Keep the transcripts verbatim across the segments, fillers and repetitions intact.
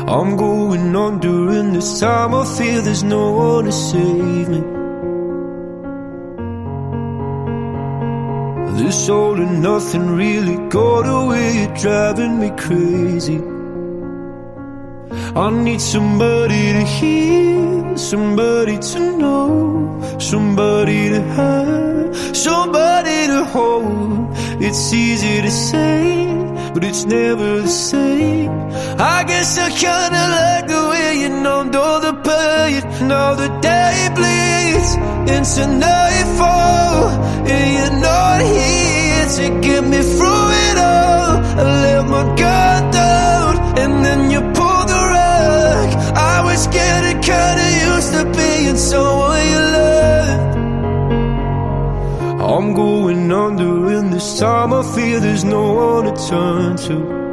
I'm going on during this time. I feel there's no one to save me. This all and nothing really got away, you're driving me crazy. I need somebody to hear, somebody to know, somebody to have, somebody to hold. It's easy to say, but it's never the same. I guess I kinda like the way you numbed all the pain. Now the day bleeds into nightfall, and you're not here to get me through it all. I let my guard down, and then you pulled the rug. I was getting kinda used to being someone you loved. I'm going under, and this time I feel there's no one to turn to.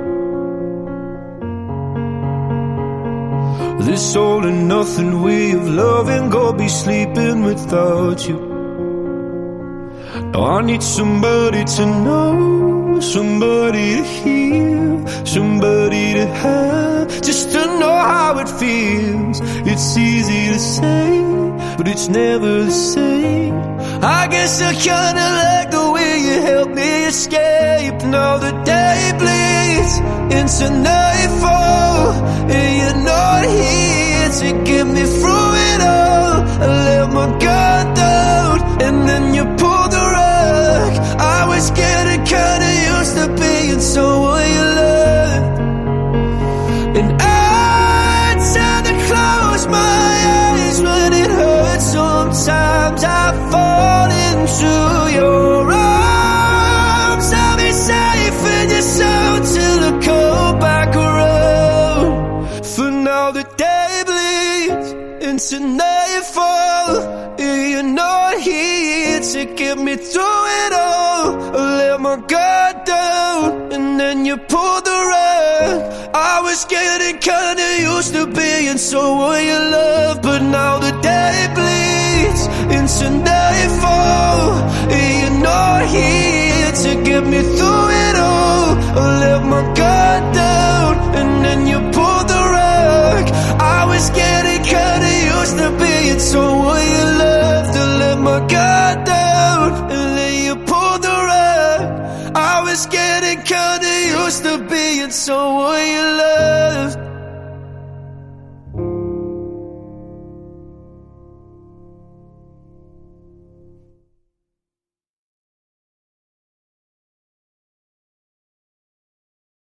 This all and nothing way of loving, go be sleeping without you. Now I need somebody to know, somebody to hear, somebody to have, just to know how it feels. It's easy to say, but it's never the same. I guess I kinda like the way you helped me escape. Now the day bleeds into nightfall, and you're not here to get me through it all. I let my guard down, and then you pulled the rug. I was getting kinda used to being someone you loved. And I tend to close my eyes when it hurts. Sometimes I fall into your arms. I'll be safe in your soul till I come back around. For now the day bleeds into nightfall, and you're not here to get me through it all. I let my guard down, and then you pulled the rug. I was getting kinda used to being someone you love, but now the day bleeds into nightfall, and you're not here to get me through it all. I let my guard down, and then you pulled the rug. I was getting kinda used to being someone you loved. I let my guard down, and then you pulled the rug. I was getting kinda used to being someone you loved.